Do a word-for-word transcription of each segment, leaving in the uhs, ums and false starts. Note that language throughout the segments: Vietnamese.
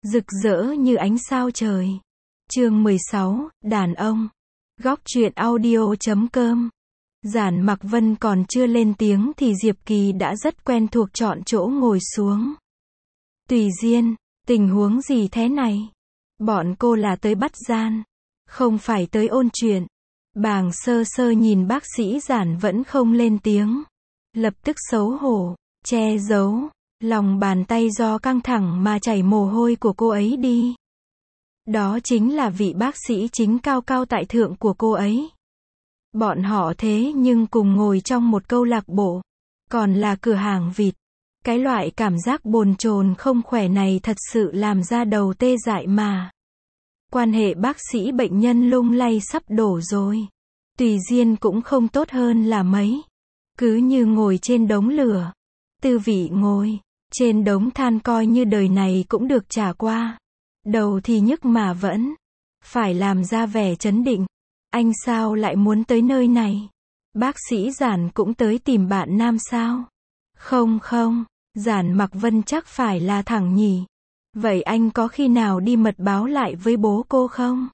rực rỡ như ánh sao trời. Chương mười sáu, đàn ông. Góc truyện audio chấm com. Giản Mặc Vân còn chưa lên tiếng thì Diệp Kỳ đã rất quen thuộc chọn chỗ ngồi xuống. Tùy Diên, tình huống gì thế này? Bọn cô là tới bắt gian, không phải tới ôn chuyện. Bàng Sơ Sơ nhìn bác sĩ Giản vẫn không lên tiếng, lập tức xấu hổ, che giấu lòng bàn tay do căng thẳng mà chảy mồ hôi của cô ấy đi. Đó chính là vị bác sĩ chính cao cao tại thượng của cô ấy. Bọn họ thế nhưng cùng ngồi trong một câu lạc bộ, còn là cửa hàng vịt. Cái loại cảm giác bồn chồn không khỏe này thật sự làm da đầu tê dại mà. Quan hệ bác sĩ bệnh nhân lung lay sắp đổ rồi. Tùy Diên cũng không tốt hơn là mấy. Cứ như ngồi trên đống lửa. Tư vị ngồi trên đống than coi như đời này cũng được trả qua. Đầu thì nhức mà vẫn phải làm ra vẻ trấn định. Anh sao lại muốn tới nơi này? Bác sĩ Giản cũng tới tìm bạn nam sao? Không không, Giản Mặc Vân chắc phải là thẳng nhỉ. Vậy anh có khi nào đi mật báo lại với bố cô không?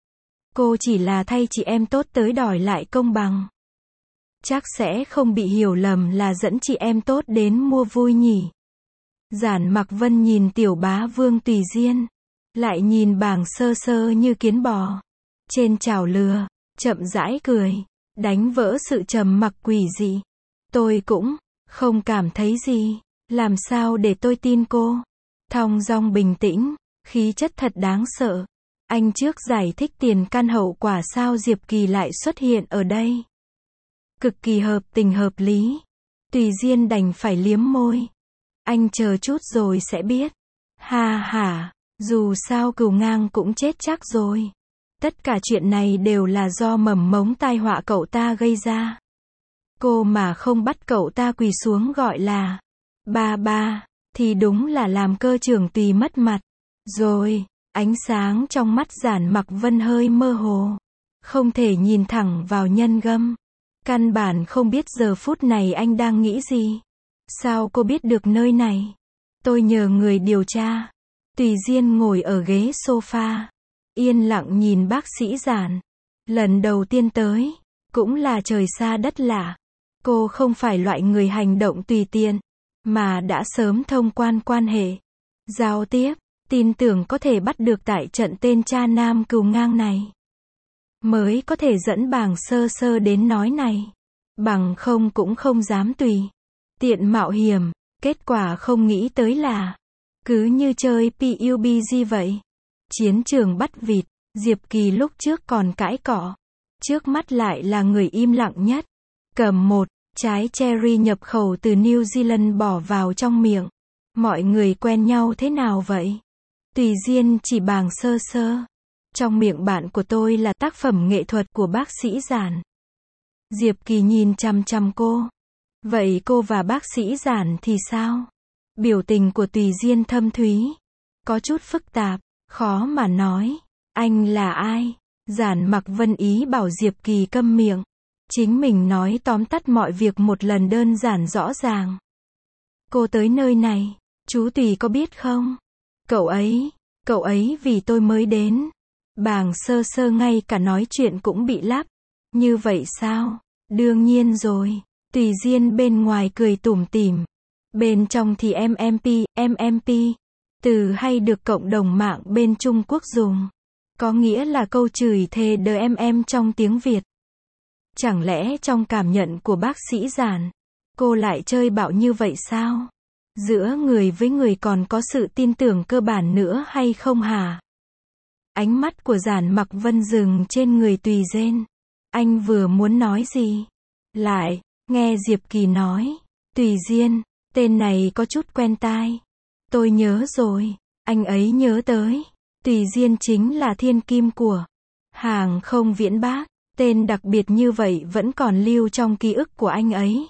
Cô chỉ là thay chị em tốt tới đòi lại công bằng. Chắc sẽ không bị hiểu lầm là dẫn chị em tốt đến mua vui nhỉ. Giản Mặc Vân nhìn tiểu bá vương Tùy Diên, lại nhìn Bàng Sơ Sơ như kiến bò trên chảo lừa, chậm rãi cười, đánh vỡ sự trầm mặc quỷ dị. Tôi cũng không cảm thấy gì, làm sao để tôi tin cô? Thong dong bình tĩnh, khí chất thật đáng sợ. Anh trước giải thích tiền căn hậu quả sao Diệp Kỳ lại xuất hiện ở đây. Cực kỳ hợp tình hợp lý. Tùy Diên đành phải liếm môi. Anh chờ chút rồi sẽ biết. Ha ha, dù sao Cửu Ngang cũng chết chắc rồi. Tất cả chuyện này đều là do mầm mống tai họa cậu ta gây ra. Cô mà không bắt cậu ta quỳ xuống gọi là ba ba, thì đúng là làm cơ trưởng Tùy mất mặt. Rồi, ánh sáng trong mắt Giản Mặc Vân hơi mơ hồ. Không thể nhìn thẳng vào nhân gâm. Căn bản không biết giờ phút này anh đang nghĩ gì. Sao cô biết được nơi này? Tôi nhờ người điều tra. Tùy Diên ngồi ở ghế sofa, yên lặng nhìn bác sĩ Giản. Lần đầu tiên tới, cũng là trời xa đất lạ. Cô không phải loại người hành động tùy tiện, mà đã sớm thông quan quan hệ, giao tiếp, tin tưởng có thể bắt được tại trận tên cha nam Cửu Ngang này. Mới có thể dẫn Bàng Sơ Sơ đến nói này. Bằng không cũng không dám tùy tiện mạo hiểm. Kết quả không nghĩ tới là cứ như chơi pê u bê giê vậy. Chiến trường bắt vịt, Diệp Kỳ lúc trước còn cãi cọ, trước mắt lại là người im lặng nhất. Cầm một trái cherry nhập khẩu từ New Zealand bỏ vào trong miệng. Mọi người quen nhau thế nào vậy? Tùy Diên chỉ Bàng Sơ Sơ. Trong miệng bạn của tôi là tác phẩm nghệ thuật của bác sĩ Giản. Diệp Kỳ nhìn chằm chằm cô. Vậy cô và bác sĩ Giản thì sao? Biểu tình của Tùy Diên thâm thúy, có chút phức tạp, khó mà nói. Anh là ai? Giản Mặc Vân ý bảo Diệp Kỳ câm miệng. Chính mình nói tóm tắt mọi việc một lần đơn giản rõ ràng. Cô tới nơi này, chú Tùy có biết không? Cậu ấy, cậu ấy vì tôi mới đến. Bàng Sơ Sơ ngay cả nói chuyện cũng bị lắp. Như vậy sao? Đương nhiên rồi. Tùy Diên bên ngoài cười tủm tỉm. Bên trong thì em em pê, em em pê. Từ hay được cộng đồng mạng bên Trung Quốc dùng. Có nghĩa là câu chửi thề đờ em em trong tiếng Việt. Chẳng lẽ trong cảm nhận của bác sĩ Giản, cô lại chơi bạo như vậy sao? Giữa người với người còn có sự tin tưởng cơ bản nữa hay không hả? Ánh mắt của Giản Mặc Vân dừng trên người Tùy Diên. Anh vừa muốn nói gì? Lại, nghe Diệp Kỳ nói. Tùy Diên, tên này có chút quen tai. Tôi nhớ rồi, anh ấy nhớ tới. Tùy Diên chính là thiên kim của hàng không Viễn Bác. Tên đặc biệt như vậy vẫn còn lưu trong ký ức của anh ấy.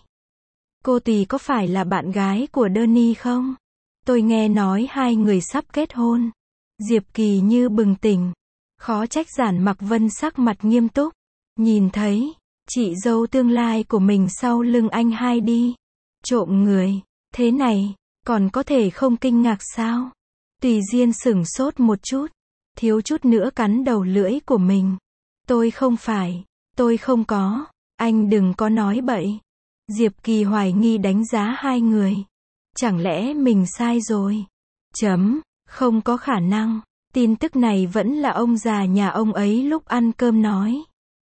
Cô Tùy có phải là bạn gái của Danny không? Tôi nghe nói hai người sắp kết hôn. Diệp Kỳ như bừng tỉnh. Khó trách Giản Mặc Vân sắc mặt nghiêm túc. Nhìn thấy chị dâu tương lai của mình sau lưng anh hai đi trộm người. Thế này, còn có thể không kinh ngạc sao? Tùy Diên sửng sốt một chút, thiếu chút nữa cắn đầu lưỡi của mình. Tôi không phải, tôi không có, anh đừng có nói bậy. Diệp Kỳ hoài nghi đánh giá hai người. Chẳng lẽ mình sai rồi? Chấm, không có khả năng. Tin tức này vẫn là ông già nhà ông ấy lúc ăn cơm nói.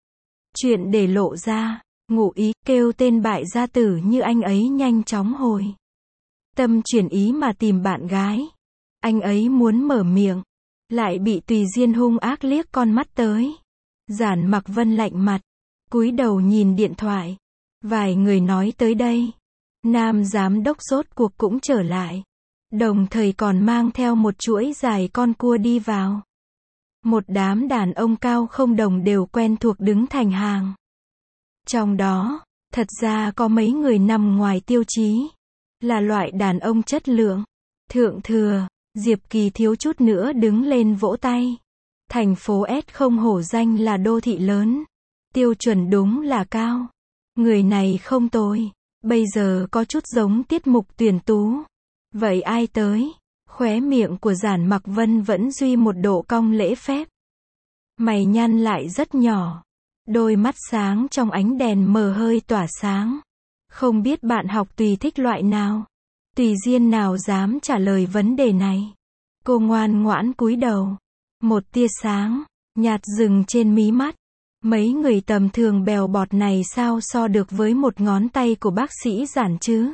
Chuyện để lộ ra, ngụ ý kêu tên bại gia tử như anh ấy nhanh chóng hồi tâm chuyển ý mà tìm bạn gái. Anh ấy muốn mở miệng, lại bị Tùy Diên hung ác liếc con mắt tới. Giản Mặc Vân lạnh mặt, cúi đầu nhìn điện thoại. Vài người nói tới đây. Nam giám đốc rốt cuộc cũng trở lại. Đồng thời còn mang theo một chuỗi dài con cua đi vào. Một đám đàn ông cao không đồng đều quen thuộc đứng thành hàng. Trong đó, thật ra có mấy người nằm ngoài tiêu chí. Là loại đàn ông chất lượng. Thượng thừa, Diệp Kỳ thiếu chút nữa đứng lên vỗ tay. Thành phố S không hổ danh là đô thị lớn. Tiêu chuẩn đúng là cao. Người này không tồi. Bây giờ có chút giống tiết mục tuyển tú. Vậy ai tới? Khóe miệng của Giản Mặc Vân vẫn duy một độ cong lễ phép. Mày nhăn lại rất nhỏ. Đôi mắt sáng trong ánh đèn mờ hơi tỏa sáng. Không biết bạn học Tùy thích loại nào? Tùy Diên nào dám trả lời vấn đề này. Cô ngoan ngoãn cúi đầu. Một tia sáng nhạt dừng trên mí mắt. Mấy người tầm thường bèo bọt này sao so được với một ngón tay của bác sĩ Giản chứ?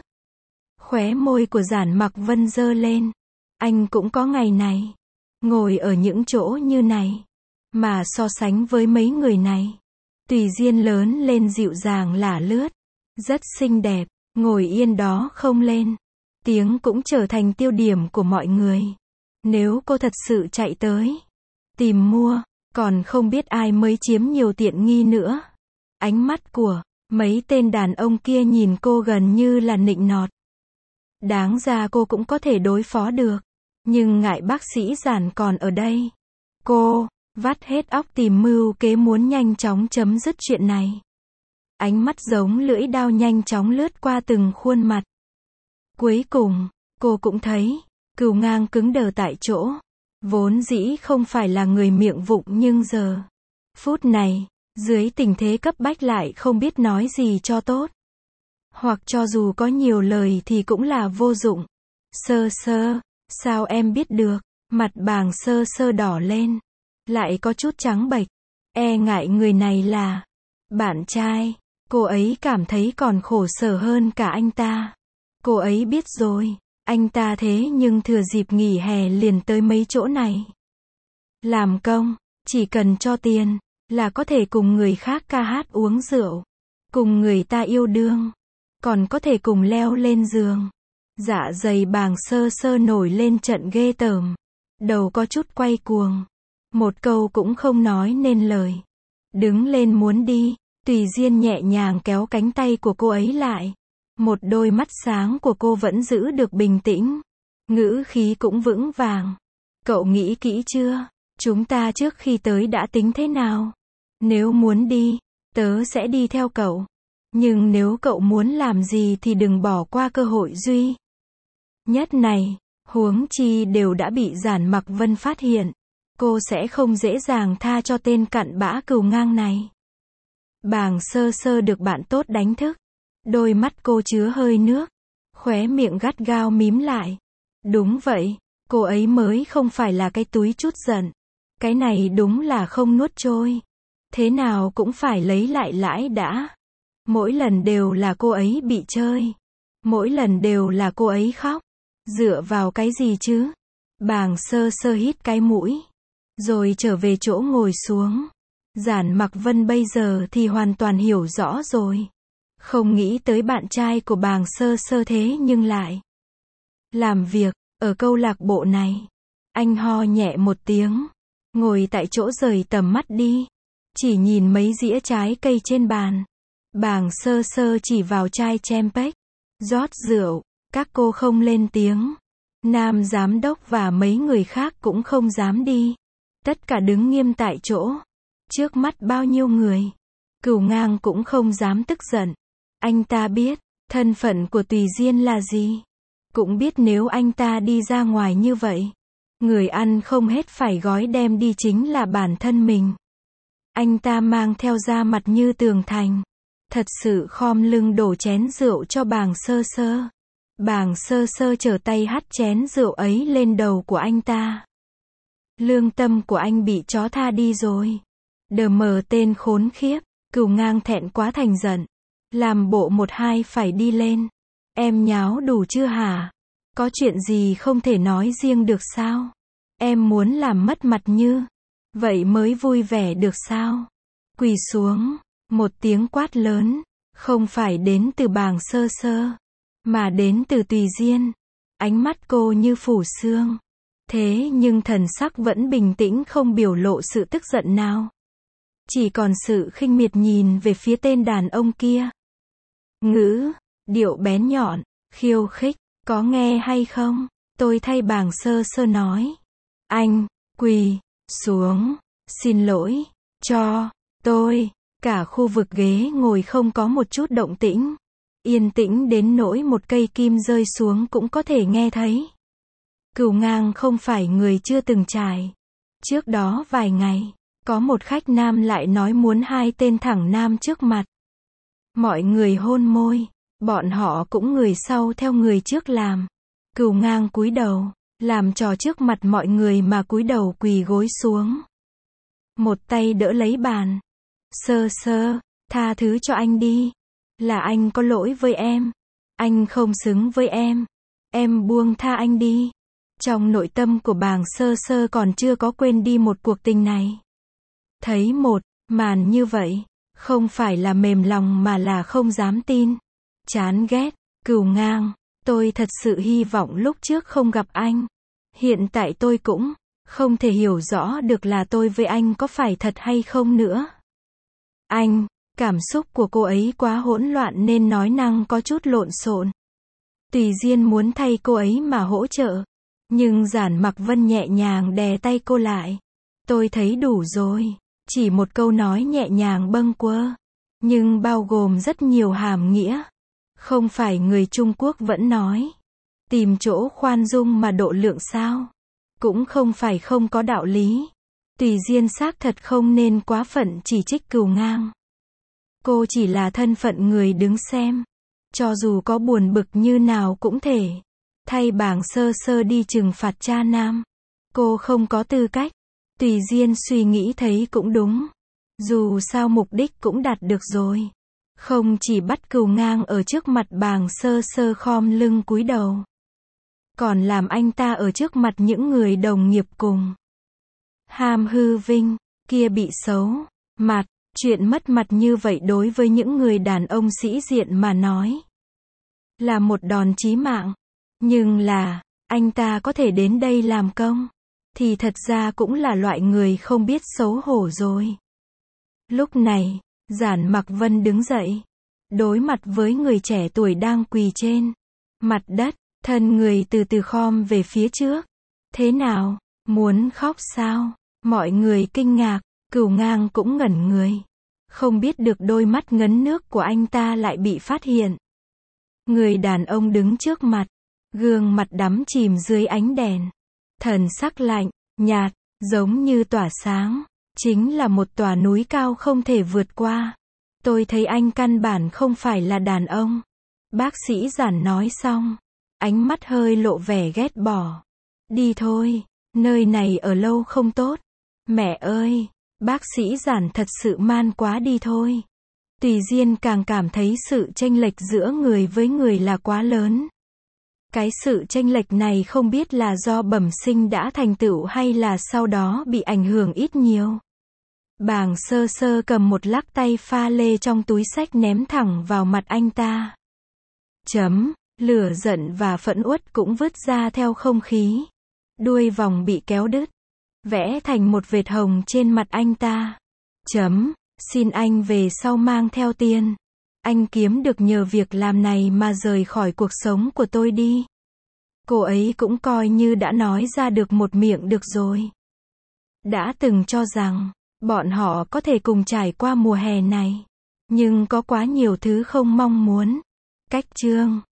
Khóe môi của Giản Mặc Vân giơ lên. Anh cũng có ngày này. Ngồi ở những chỗ như này. Mà so sánh với mấy người này. Tùy Diên lớn lên dịu dàng lả lướt. Rất xinh đẹp. Ngồi yên đó không lên. Tiếng cũng trở thành tiêu điểm của mọi người. Nếu cô thật sự chạy tới. Tìm mua. Còn không biết ai mới chiếm nhiều tiện nghi nữa. Ánh mắt của mấy tên đàn ông kia nhìn cô gần như là nịnh nọt. Đáng ra cô cũng có thể đối phó được. Nhưng ngại bác sĩ Giản còn ở đây. Cô vắt hết óc tìm mưu kế muốn nhanh chóng chấm dứt chuyện này. Ánh mắt giống lưỡi dao nhanh chóng lướt qua từng khuôn mặt. Cuối cùng, cô cũng thấy, Cửu Ngang cứng đờ tại chỗ. Vốn dĩ không phải là người miệng vụng nhưng giờ, phút này, dưới tình thế cấp bách lại không biết nói gì cho tốt. Hoặc cho dù có nhiều lời thì cũng là vô dụng. Sơ sơ, sao em biết được? Mặt Bàng Sơ Sơ đỏ lên, lại có chút trắng bệch. E ngại người này là bạn trai. Cô ấy cảm thấy còn khổ sở hơn cả anh ta. Cô ấy biết rồi. Anh ta thế nhưng thừa dịp nghỉ hè liền tới mấy chỗ này. Làm công, chỉ cần cho tiền, là có thể cùng người khác ca hát uống rượu. Cùng người ta yêu đương. Còn có thể cùng leo lên giường. Dạ dày Bàng Sơ Sơ nổi lên trận ghê tởm. Đầu có chút quay cuồng. Một câu cũng không nói nên lời. Đứng lên muốn đi. Tùy Diên nhẹ nhàng kéo cánh tay của cô ấy lại. Một đôi mắt sáng của cô vẫn giữ được bình tĩnh. Ngữ khí cũng vững vàng. Cậu nghĩ kỹ chưa? Chúng ta trước khi tới đã tính thế nào? Nếu muốn đi, tớ sẽ đi theo cậu. Nhưng nếu cậu muốn làm gì thì đừng bỏ qua cơ hội duy nhất này. Huống chi đều đã bị Giản Mặc Vân phát hiện. Cô sẽ không dễ dàng tha cho tên cặn bã Cửu Ngang này. Bàng Sơ Sơ được bạn tốt đánh thức. Đôi mắt cô chứa hơi nước. Khóe miệng gắt gao mím lại. Đúng vậy, cô ấy mới không phải là cái túi chút giận. Cái này đúng là không nuốt trôi. Thế nào cũng phải lấy lại lãi đã. Mỗi lần đều là cô ấy bị chơi. Mỗi lần đều là cô ấy khóc. Dựa vào cái gì chứ? Bàng Sơ Sơ hít cái mũi. Rồi trở về chỗ ngồi xuống. Giản Mặc Vân bây giờ thì hoàn toàn hiểu rõ rồi. Không nghĩ tới bạn trai của Bàng Sơ Sơ thế nhưng lại làm việc ở câu lạc bộ này. Anh ho nhẹ một tiếng. Ngồi tại chỗ rời tầm mắt đi. Chỉ nhìn mấy dĩa trái cây trên bàn. Bàng Sơ Sơ chỉ vào chai champagne. Rót rượu. Các cô không lên tiếng. Nam giám đốc và mấy người khác cũng không dám đi. Tất cả đứng nghiêm tại chỗ. Trước mắt bao nhiêu người. Cửu Ngang cũng không dám tức giận. Anh ta biết, thân phận của Tùy Diên là gì. Cũng biết nếu anh ta đi ra ngoài như vậy, Người ăn không hết phải gói đem đi chính là bản thân mình. Anh ta mang theo da mặt như tường thành. Thật sự khom lưng đổ chén rượu cho Bàng Sơ Sơ. Bàng Sơ Sơ trở tay hắt chén rượu ấy lên đầu của anh ta. Lương tâm của anh bị chó tha đi rồi. Đờ mờ tên khốn khiếp. Cửu Ngang thẹn quá thành giận. Làm bộ một hai phải đi lên. Em nháo đủ chưa hả? Có chuyện gì không thể nói riêng được sao? Em muốn làm mất mặt như vậy mới vui vẻ được sao? Quỳ xuống. Một tiếng quát lớn. Không phải đến từ Bàng Sơ Sơ, mà đến từ Tùy Diên. Ánh mắt cô như phủ sương. Thế nhưng thần sắc vẫn bình tĩnh, không biểu lộ sự tức giận nào. Chỉ còn sự khinh miệt nhìn về phía tên đàn ông kia. Ngữ, điệu bén nhọn, khiêu khích, có nghe hay không? Tôi thay Bàng Sơ Sơ nói. Anh, quỳ xuống, xin lỗi, cho tôi. Cả khu vực ghế ngồi không có một chút động tĩnh. Yên tĩnh đến nỗi một cây kim rơi xuống cũng có thể nghe thấy. Cửu Ngang không phải người chưa từng trải. Trước đó vài ngày, có một khách nam lại nói muốn hai tên thẳng nam trước mặt. Mọi người hôn môi, bọn họ cũng người sau theo người trước làm. Cửu Ngang cúi đầu, làm trò trước mặt mọi người mà cúi đầu quỳ gối xuống. Một tay đỡ lấy bàn. Sơ Sơ, tha thứ cho anh đi. Là anh có lỗi với em. Anh không xứng với em. Em buông tha anh đi. Trong nội tâm của Bàng Sơ Sơ còn chưa có quên đi một cuộc tình này. Thấy một màn như vậy, không phải là mềm lòng mà là không dám tin. Chán ghét. Cửu Ngang, tôi thật sự hy vọng lúc trước không gặp anh. Hiện tại tôi cũng không thể hiểu rõ được là tôi với anh có phải thật hay không nữa. Anh, cảm xúc của cô ấy quá hỗn loạn nên nói năng có chút lộn xộn. Tùy Diên muốn thay cô ấy mà hỗ trợ, nhưng Giản Mặc Vân nhẹ nhàng đè tay cô lại. Tôi thấy đủ rồi. Chỉ một câu nói nhẹ nhàng bâng quơ, nhưng bao gồm rất nhiều hàm nghĩa. Không phải người Trung Quốc vẫn nói, tìm chỗ khoan dung mà độ lượng sao? Cũng không phải không có đạo lý. Tùy Diên xác thật không nên quá phận chỉ trích Cửu Ngang. Cô chỉ là thân phận người đứng xem. Cho dù có buồn bực như nào cũng thể thay Bàng Sơ Sơ đi trừng phạt cha nam. Cô không có tư cách. Tùy Diên suy nghĩ thấy cũng đúng. Dù sao mục đích cũng đạt được rồi. Không chỉ bắt Cửu Ngang ở trước mặt Bàng Sơ Sơ khom lưng cúi đầu, còn làm anh ta ở trước mặt những người đồng nghiệp cùng ham hư vinh kia bị xấu mặt. Chuyện mất mặt như vậy đối với những người đàn ông sĩ diện mà nói là một đòn chí mạng. Nhưng là, anh ta có thể đến đây làm công, thì thật ra cũng là loại người không biết xấu hổ rồi. Lúc này, Giản Mặc Vân đứng dậy, đối mặt với người trẻ tuổi đang quỳ trên mặt đất, thân người từ từ khom về phía trước. Thế nào, muốn khóc sao? Mọi người kinh ngạc, Cửu Ngang cũng ngẩn người. Không biết được đôi mắt ngấn nước của anh ta lại bị phát hiện. Người đàn ông đứng trước mặt, gương mặt đắm chìm dưới ánh đèn. Thần sắc lạnh, nhạt, giống như tỏa sáng. Chính là một tòa núi cao không thể vượt qua. Tôi thấy anh căn bản không phải là đàn ông. Bác sĩ Giản nói xong, ánh mắt hơi lộ vẻ ghét bỏ. Đi thôi, nơi này ở lâu không tốt. Mẹ ơi, bác sĩ Giản thật sự man quá, đi thôi. Tùy Diên càng cảm thấy sự chênh lệch giữa người với người là quá lớn. Cái sự chênh lệch này không biết là do bẩm sinh đã thành tựu hay là sau đó bị ảnh hưởng ít nhiều. Bàng Sơ Sơ cầm một lắc tay pha lê trong túi xách ném thẳng vào mặt anh ta. Chấm, lửa giận và phẫn uất cũng vứt ra theo không khí. Đuôi vòng bị kéo đứt, vẽ thành một vệt hồng trên mặt anh ta. Chấm, xin anh về sau mang theo tiền. Anh kiếm được nhờ việc làm này mà rời khỏi cuộc sống của tôi đi. Cô ấy cũng coi như đã nói ra được một miệng được rồi. Đã từng cho rằng bọn họ có thể cùng trải qua mùa hè này, nhưng có quá nhiều thứ không mong muốn. Cách chương